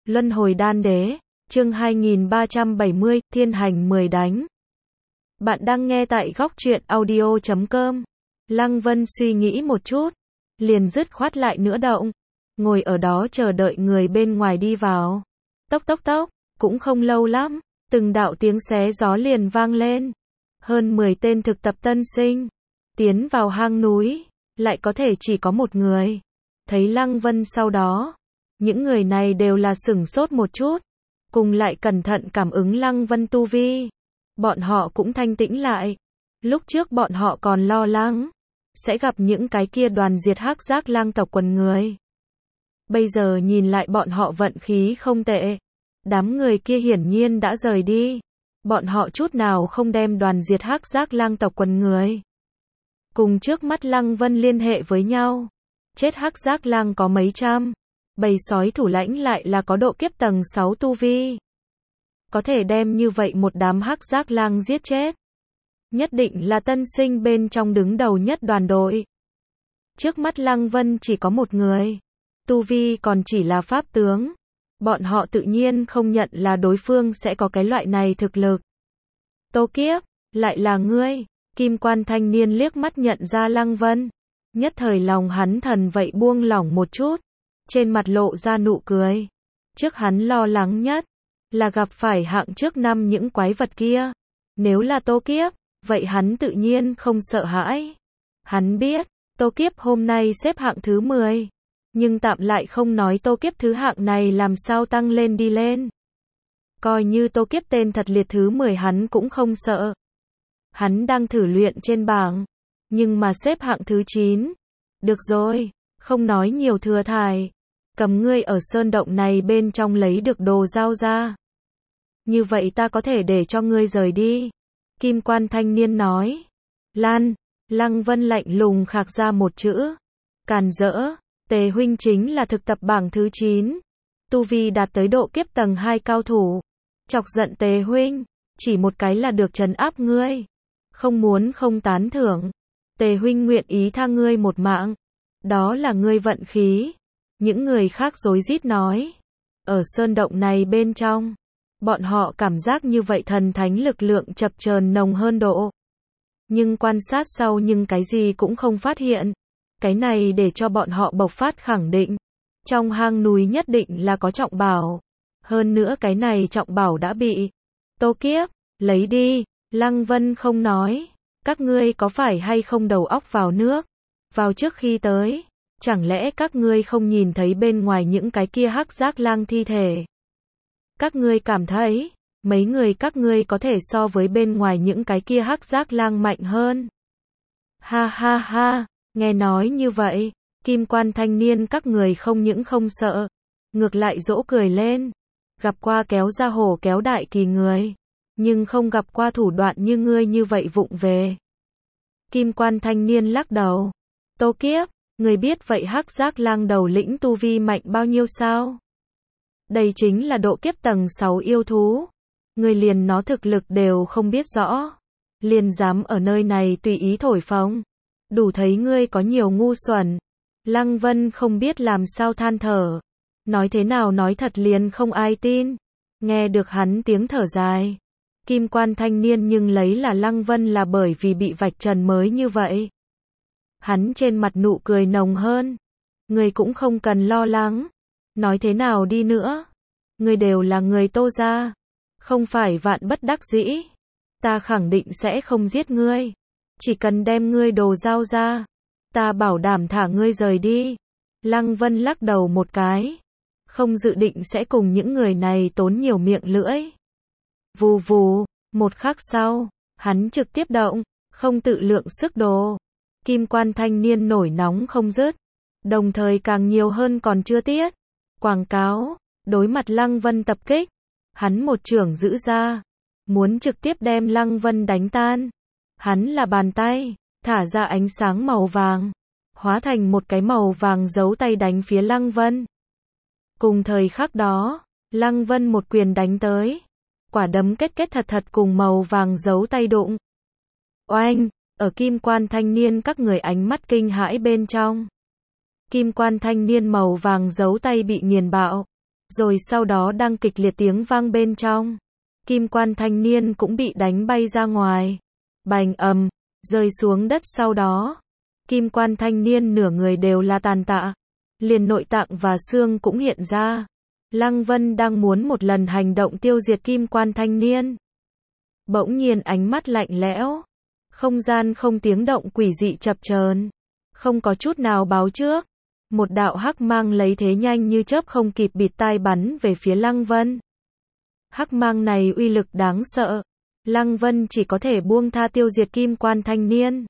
Luân hồi đan đế, chương 2370, thiên hành 10 đánh. Bạn đang nghe tại góc truyện audio.com. Lăng Vân suy nghĩ một chút, liền dứt khoát lại nữa động, ngồi ở đó chờ đợi người bên ngoài đi vào. Tốc tốc tốc, cũng không lâu lắm, từng đạo tiếng xé gió liền vang lên. Hơn 10 tên thực tập tân sinh, tiến vào hang núi, lại có thể chỉ có một người. Thấy Lăng Vân sau đó, những người này đều là sửng sốt một chút, cùng lại cẩn thận cảm ứng Lăng Vân tu vi. Bọn họ cũng thanh tĩnh lại. Lúc trước bọn họ còn lo lắng sẽ gặp những cái kia đoàn diệt hắc giác lang tộc quần người. Bây giờ nhìn lại bọn họ vận khí không tệ. Đám người kia hiển nhiên đã rời đi. Bọn họ chút nào không đem đoàn diệt hắc giác lang tộc quần người cùng trước mắt Lăng Vân liên hệ với nhau. Chết hắc giác lang có mấy trăm, bầy sói thủ lãnh lại là có độ kiếp tầng 6 tu vi. Có thể đem như vậy một đám hắc giác lang giết chết, nhất định là tân sinh bên trong đứng đầu nhất đoàn đội. Trước mắt Lăng Vân chỉ có một người, tu vi còn chỉ là pháp tướng. Bọn họ tự nhiên không nhận là đối phương sẽ có cái loại này thực lực. Tô Kiếp, lại là ngươi. Kim Quan thanh niên liếc mắt nhận ra Lăng Vân. Nhất thời lòng hắn thần vậy buông lỏng một chút, trên mặt lộ ra nụ cười. Trước hắn lo lắng nhất là gặp phải hạng trước năm những quái vật kia. Nếu là Tô Kiếp, vậy hắn tự nhiên không sợ hãi. Hắn biết, Tô Kiếp hôm nay xếp hạng thứ 10. Nhưng tạm lại không nói Tô Kiếp thứ hạng này làm sao tăng lên đi lên. Coi như Tô Kiếp tên thật liệt thứ 10 hắn cũng không sợ. Hắn đang thử luyện trên bảng, nhưng mà xếp hạng thứ 9. Được rồi, không nói nhiều thừa thải. Cầm ngươi ở sơn động này bên trong lấy được đồ giao ra. Như vậy ta có thể để cho ngươi rời đi. Kim Quan thanh niên nói. Lan, Lăng Vân lạnh lùng khạc ra một chữ. Càn rỡ, Tề huynh chính là thực tập bảng thứ 9. Tu vi đạt tới độ kiếp tầng 2 cao thủ. Chọc giận Tề huynh, chỉ một cái là được trấn áp ngươi. Không muốn không tán thưởng. Tề huynh nguyện ý tha ngươi một mạng. Đó là ngươi vận khí. Những người khác rối rít nói. Ở sơn động này bên trong, bọn họ cảm giác như vậy thần thánh lực lượng chập chờn nồng hơn độ. Nhưng quan sát sau nhưng cái gì cũng không phát hiện. Cái này để cho bọn họ bộc phát khẳng định. Trong hang núi nhất định là có trọng bảo. Hơn nữa cái này trọng bảo đã bị Tô Kiếp lấy đi. Lăng Vân không nói. Các ngươi có phải hay không đầu óc vào nước? Vào trước khi tới, chẳng lẽ các ngươi không nhìn thấy bên ngoài những cái kia hắc giác lang thi thể? Các ngươi cảm thấy, mấy người các ngươi có thể so với bên ngoài những cái kia hắc giác lang mạnh hơn? Ha ha ha, nghe nói như vậy, Kim Quan thanh niên các người không những không sợ, ngược lại dỗ cười lên. Gặp qua kéo ra hổ kéo đại kỳ người, nhưng không gặp qua thủ đoạn như ngươi như vậy vụng về. Kim Quan thanh niên lắc đầu. Tô Kiếp, người biết vậy hắc giác lang đầu lĩnh tu vi mạnh bao nhiêu sao? Đây chính là độ kiếp tầng 6 yêu thú. Người liền nó thực lực đều không biết rõ. Liền dám ở nơi này tùy ý thổi phồng. Đủ thấy ngươi có nhiều ngu xuẩn. Lăng Vân không biết làm sao than thở. Nói thế nào nói thật liền không ai tin. Nghe được hắn tiếng thở dài. Kim Quan thanh niên nhưng lấy là Lăng Vân là bởi vì bị vạch trần mới như vậy. Hắn trên mặt nụ cười nồng hơn. Người cũng không cần lo lắng. Nói thế nào đi nữa. Người đều là người Tô gia. Không phải vạn bất đắc dĩ. Ta khẳng định sẽ không giết ngươi. Chỉ cần đem ngươi đồ giao ra. Ta bảo đảm thả ngươi rời đi. Lăng Vân lắc đầu một cái. Không dự định sẽ cùng những người này tốn nhiều miệng lưỡi. Vù vù, một khắc sau, hắn trực tiếp động, không tự lượng sức đồ. Kim Quan thanh niên nổi nóng không dứt, đồng thời càng nhiều hơn còn chưa tiết. Quảng cáo, đối mặt Lăng Vân tập kích, hắn một chưởng giữ ra, muốn trực tiếp đem Lăng Vân đánh tan. Hắn là bàn tay, thả ra ánh sáng màu vàng, hóa thành một cái màu vàng giấu tay đánh phía Lăng Vân. Cùng thời khắc đó, Lăng Vân một quyền đánh tới. Quả đấm kết kết thật thật cùng màu vàng giấu tay đụng. Oanh, ở Kim Quan thanh niên các người ánh mắt kinh hãi bên trong. Kim Quan thanh niên màu vàng giấu tay bị nghiền bạo. Rồi sau đó đang kịch liệt tiếng vang bên trong. Kim quan thanh niên cũng bị đánh bay ra ngoài. Bành ầm, rơi xuống đất sau đó. Kim quan thanh niên nửa người đều là tàn tạ. Liền nội tạng và xương cũng hiện ra. Lăng Vân đang muốn một lần hành động tiêu diệt kim quan thanh niên. Bỗng nhiên ánh mắt lạnh lẽo. Không gian không tiếng động quỷ dị chập chờn. Không có chút nào báo trước. Một đạo hắc mang lấy thế nhanh như chớp không kịp bịt tai bắn về phía Lăng Vân. Hắc mang này uy lực đáng sợ. Lăng Vân chỉ có thể buông tha tiêu diệt kim quan thanh niên.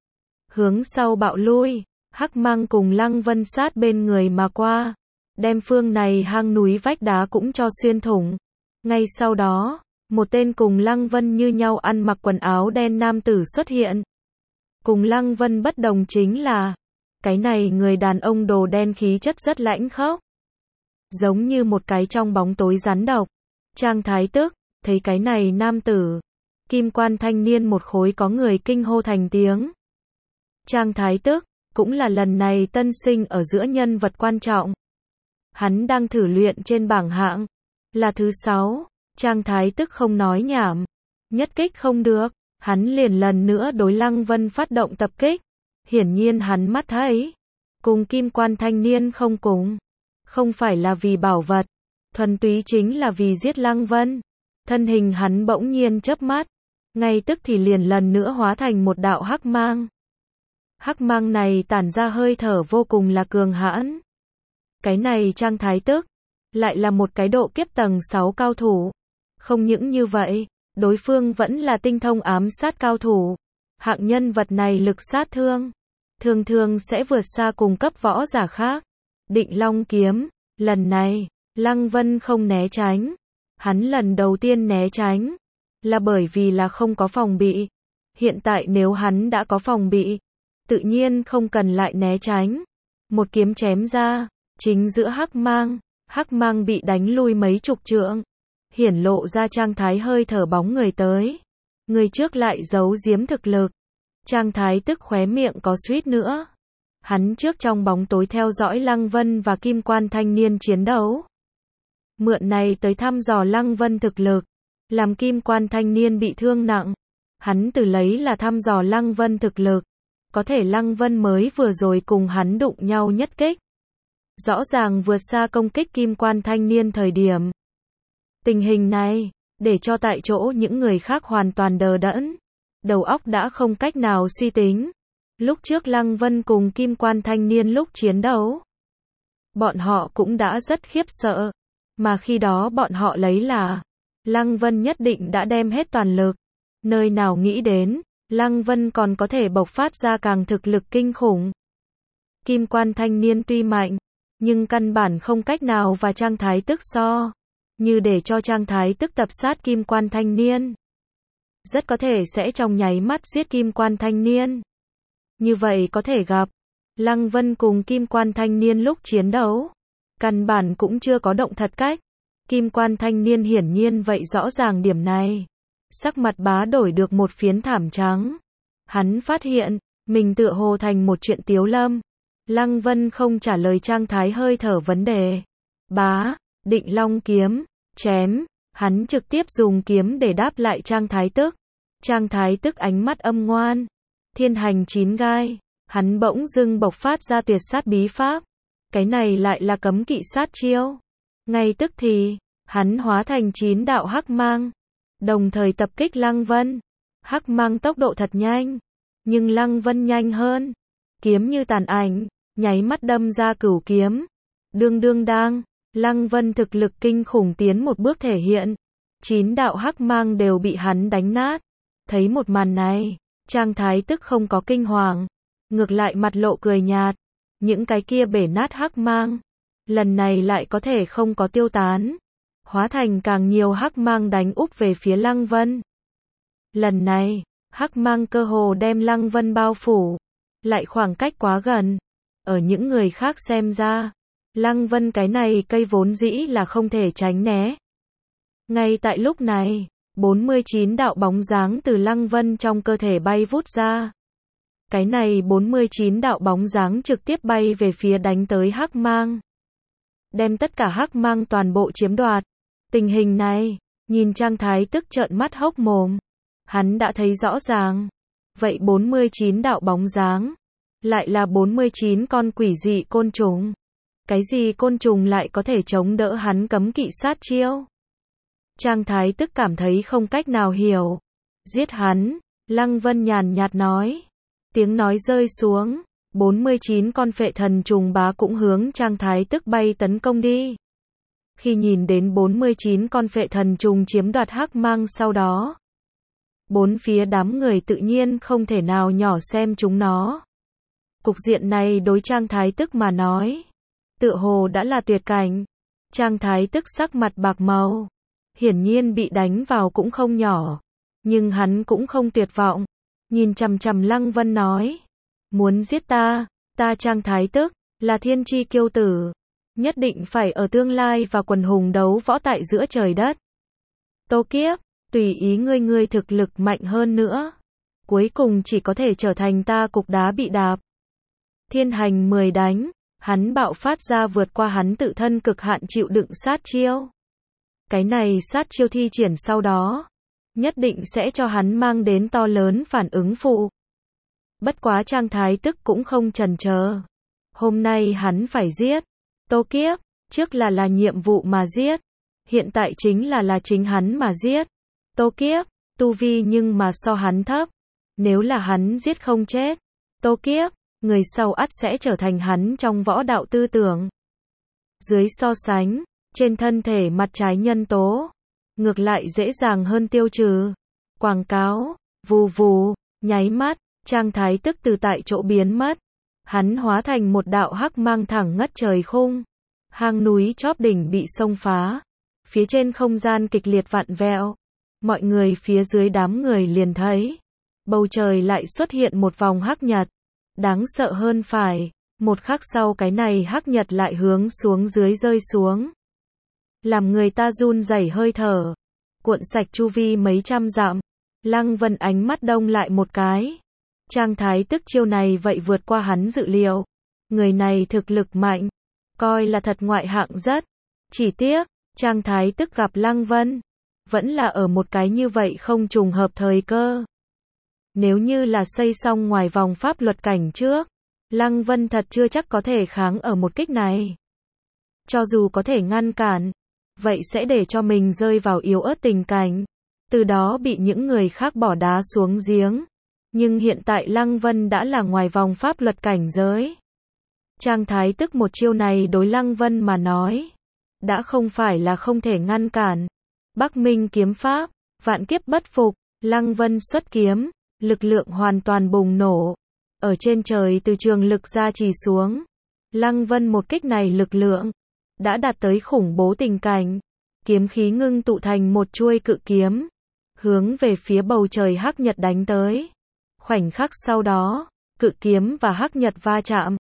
Hướng sau bạo lui, hắc mang cùng Lăng Vân sát bên người mà qua. Đem phương này hang núi vách đá cũng cho xuyên thủng. Ngay sau đó, một tên cùng Lăng Vân như nhau ăn mặc quần áo đen nam tử xuất hiện. Cùng Lăng Vân bất đồng chính là, cái này người đàn ông đồ đen khí chất rất lãnh khốc. Giống như một cái trong bóng tối rắn độc. Trang Thái Tức, thấy cái này nam tử. Kim quan thanh niên một khối có người kinh hô thành tiếng. Trang Thái Tức, cũng là lần này tân sinh ở giữa nhân vật quan trọng. Hắn đang thử luyện trên bảng hạng. Là thứ 6, Trang Thái Tức không nói nhảm. Nhất kích không được, hắn liền lần nữa đối Lăng Vân phát động tập kích. Hiển nhiên hắn mắt thấy. Cùng kim quan thanh niên không cùng. Không phải là vì bảo vật. Thuần túy chính là vì giết Lăng Vân. Thân hình hắn bỗng nhiên chớp mắt. Ngay tức thì liền lần nữa hóa thành một đạo hắc mang. Hắc mang này tản ra hơi thở vô cùng là cường hãn. Cái này Trang Thái Tức, lại là một cái độ kiếp tầng 6 cao thủ. Không những như vậy, đối phương vẫn là tinh thông ám sát cao thủ. Hạng nhân vật này lực sát thương, thường thường sẽ vượt xa cùng cấp võ giả khác. Định Long kiếm, lần này, Lăng Vân không né tránh. Hắn lần đầu tiên né tránh, là bởi vì là không có phòng bị. Hiện tại nếu hắn đã có phòng bị, tự nhiên không cần lại né tránh. Một kiếm chém ra, chính giữa hắc mang bị đánh lui mấy chục trượng. Hiển lộ ra Trang Thái hơi thở bóng người tới. Người trước lại giấu giếm thực lực. Trang Thái Tức khóe miệng có suýt nữa. Hắn trước trong bóng tối theo dõi Lăng Vân và kim quan thanh niên chiến đấu. Mượn này tới thăm dò Lăng Vân thực lực. Làm kim quan thanh niên bị thương nặng. Hắn từ lấy là thăm dò Lăng Vân thực lực. Có thể Lăng Vân mới vừa rồi cùng hắn đụng nhau nhất kích. Rõ ràng vượt xa công kích kim quan thanh niên thời điểm. Tình hình này, để cho tại chỗ những người khác hoàn toàn đờ đẫn. Đầu óc đã không cách nào suy tính. Lúc trước Lăng Vân cùng kim quan thanh niên lúc chiến đấu. Bọn họ cũng đã rất khiếp sợ. Mà khi đó bọn họ lấy là Lăng Vân nhất định đã đem hết toàn lực. Nơi nào nghĩ đến, Lăng Vân còn có thể bộc phát ra càng thực lực kinh khủng. Kim quan thanh niên tuy mạnh, nhưng căn bản không cách nào và Trang Thái Tức so. Như để cho Trang Thái Tức tập sát kim quan thanh niên. Rất có thể sẽ trong nháy mắt giết kim quan thanh niên. Như vậy có thể gặp, Lăng Vân cùng kim quan thanh niên lúc chiến đấu. Căn bản cũng chưa có động thật cách. Kim quan thanh niên hiển nhiên vậy rõ ràng điểm này. Sắc mặt bá đổi được một phiến thảm trắng. Hắn phát hiện, mình tựa hồ thành một chuyện tiếu lâm. Lăng Vân không trả lời Trang Thái hơi thở vấn đề. Bá, Định Long kiếm, chém. Hắn trực tiếp dùng kiếm để đáp lại Trang Thái Tức. Trang Thái Tức ánh mắt âm ngoan. Thiên hành 9 gai. Hắn bỗng dưng bộc phát ra tuyệt sát bí pháp. Cái này lại là cấm kỵ sát chiêu. Ngay tức thì, hắn hóa thành 9 đạo hắc mang. Đồng thời tập kích Lăng Vân. Hắc mang tốc độ thật nhanh. Nhưng Lăng Vân nhanh hơn. Kiếm như tàn ảnh, nháy mắt đâm ra cửu kiếm. Đương đương đang, Lăng Vân thực lực kinh khủng tiến một bước thể hiện. 9 đạo hắc mang đều bị hắn đánh nát. Thấy một màn này, Trang Thái Tức không có kinh hoàng. Ngược lại mặt lộ cười nhạt. Những cái kia bể nát hắc mang. Lần này lại có thể không có tiêu tán. Hóa thành càng nhiều hắc mang đánh úp về phía Lăng Vân. Lần này, hắc mang cơ hồ đem Lăng Vân bao phủ. Lại khoảng cách quá gần. Ở những người khác xem ra, Lăng Vân cái này cây vốn dĩ là không thể tránh né. Ngay tại lúc này, 49 đạo bóng dáng từ Lăng Vân trong cơ thể bay vút ra. Cái này 49 đạo bóng dáng trực tiếp bay về phía đánh tới hắc mang. đem tất cả hắc mang toàn bộ chiếm đoạt. Tình hình này, nhìn Trang Thái Tức trợn mắt hốc mồm. Hắn đã thấy rõ ràng. Vậy 49 đạo bóng dáng, lại là 49 con quỷ dị côn trùng. Cái gì côn trùng lại có thể chống đỡ hắn cấm kỵ sát chiêu? Trang Thái Tức cảm thấy không cách nào hiểu. Giết hắn, Lăng Vân nhàn nhạt nói. Tiếng nói rơi xuống, 49 con phệ thần trùng bá cũng hướng Trang Thái Tức bay tấn công đi. Khi nhìn đến 49 con phệ thần trùng chiếm đoạt hắc mang sau đó, bốn phía đám người tự nhiên không thể nào nhỏ xem chúng nó. Cục diện này đối Trang Thái Tức mà nói, tựa hồ đã là tuyệt cảnh. Trang Thái Tức sắc mặt bạc màu, hiển nhiên bị đánh vào cũng không nhỏ, nhưng hắn cũng không tuyệt vọng, nhìn chằm chằm Lăng Vân nói, muốn giết ta Trang Thái Tức, là thiên chi kiêu tử, nhất định phải ở tương lai và quần hùng đấu võ tại giữa trời đất. Tô Kiếp, tùy ý ngươi thực lực mạnh hơn nữa, cuối cùng chỉ có thể trở thành ta cục đá bị đạp. Thiên hành 10 đánh, hắn bạo phát ra vượt qua hắn tự thân cực hạn chịu đựng sát chiêu. Cái này sát chiêu thi triển sau đó, nhất định sẽ cho hắn mang đến to lớn phản ứng phụ. Bất quá Trang Thái Tức cũng không chần chờ. Hôm nay hắn phải giết Tô Kiếp, trước là nhiệm vụ mà giết, hiện tại chính là chính hắn mà giết. Tô Kiếp, tu vi nhưng mà so hắn thấp, nếu là hắn giết không chết Tô Kiếp, người sau ắt sẽ trở thành hắn trong võ đạo tư tưởng. Dưới so sánh, trên thân thể mặt trái nhân tố, ngược lại dễ dàng hơn tiêu trừ. Quảng cáo, vù vù, nháy mắt, Trang Thái Tức từ tại chỗ biến mất. Hắn hóa thành một đạo hắc mang thẳng ngất trời khung. Hang núi chóp đỉnh bị xông phá. Phía trên không gian kịch liệt vặn vẹo. Mọi người phía dưới đám người liền thấy. Bầu trời lại xuất hiện một vòng hắc nhật. Đáng sợ hơn phải, một khắc sau cái này hắc nhật lại hướng xuống dưới rơi xuống. Làm người ta run rẩy hơi thở. Cuộn sạch chu vi mấy trăm dặm. Lăng Vân ánh mắt đông lại một cái. Trang Thái Tức chiêu này vậy vượt qua hắn dự liệu. Người này thực lực mạnh, coi là thật ngoại hạng rất. Chỉ tiếc, Trang Thái Tức gặp Lăng Vân, vẫn là ở một cái như vậy không trùng hợp thời cơ. Nếu như là xây xong ngoài vòng pháp luật cảnh trước, Lăng Vân thật chưa chắc có thể kháng ở một kích này. Cho dù có thể ngăn cản, vậy sẽ để cho mình rơi vào yếu ớt tình cảnh, từ đó bị những người khác bỏ đá xuống giếng. Nhưng hiện tại Lăng Vân đã là ngoài vòng pháp luật cảnh giới. Trang Thái Tức một chiêu này đối Lăng Vân mà nói, đã không phải là không thể ngăn cản. Bắc Minh kiếm pháp, vạn kiếp bất phục, Lăng Vân xuất kiếm, lực lượng hoàn toàn bùng nổ. Ở trên trời từ trường lực ra chỉ xuống. Lăng Vân một kích này lực lượng, đã đạt tới khủng bố tình cảnh. Kiếm khí ngưng tụ thành một chuôi cự kiếm, hướng về phía bầu trời hắc nhật đánh tới. Khoảnh khắc sau đó, cự kiếm và hắc nhật va chạm.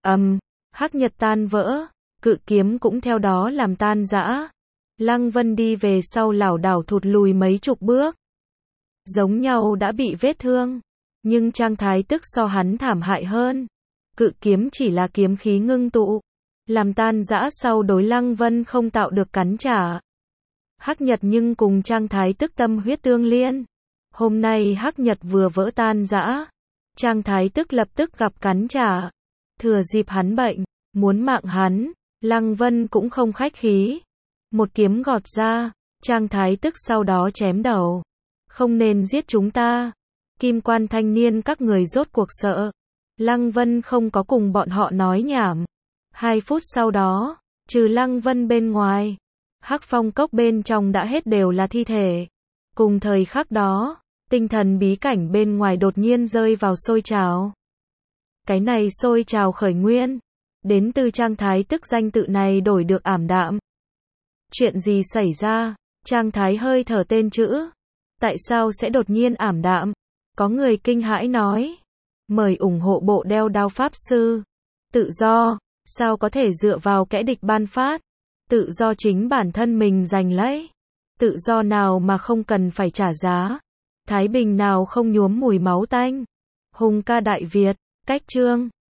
Hắc nhật tan vỡ, cự kiếm cũng theo đó làm tan rã. Lăng Vân đi về sau lảo đảo thụt lùi mấy chục bước. Giống nhau đã bị vết thương, nhưng Trang Thái Tức so hắn thảm hại hơn. Cự kiếm chỉ là kiếm khí ngưng tụ, làm tan rã sau đối Lăng Vân không tạo được cắn trả. Hắc nhật nhưng cùng Trang Thái Tức tâm huyết tương liên. Hôm nay hắc nhật vừa vỡ tan rã, Trang Thái Tức lập tức gặp cắn trả. Thừa dịp hắn bệnh, muốn mạng hắn, Lăng Vân cũng không khách khí. Một kiếm gọt ra, Trang Thái Tức sau đó chém đầu. Không nên giết chúng ta. Kim quan thanh niên các người rốt cuộc sợ. Lăng Vân không có cùng bọn họ nói nhảm. 2 phút sau đó, trừ Lăng Vân bên ngoài, Hắc Phong cốc bên trong đã hết đều là thi thể. Cùng thời khắc đó, tinh thần bí cảnh bên ngoài đột nhiên rơi vào sôi trào. Cái này sôi trào khởi nguyên, đến từ Trang Thái Tức danh tự này đổi được ảm đạm. Chuyện gì xảy ra? Trang Thái hơi thở tên chữ. Tại sao sẽ đột nhiên ảm đạm? Có người kinh hãi nói. Mời ủng hộ bộ đeo đao pháp sư. Tự do, sao có thể dựa vào kẻ địch ban phát? Tự do chính bản thân mình giành lấy. Tự do nào mà không cần phải trả giá? Thái bình nào không nhuốm mùi máu tanh? Hùng ca Đại Việt, cách chương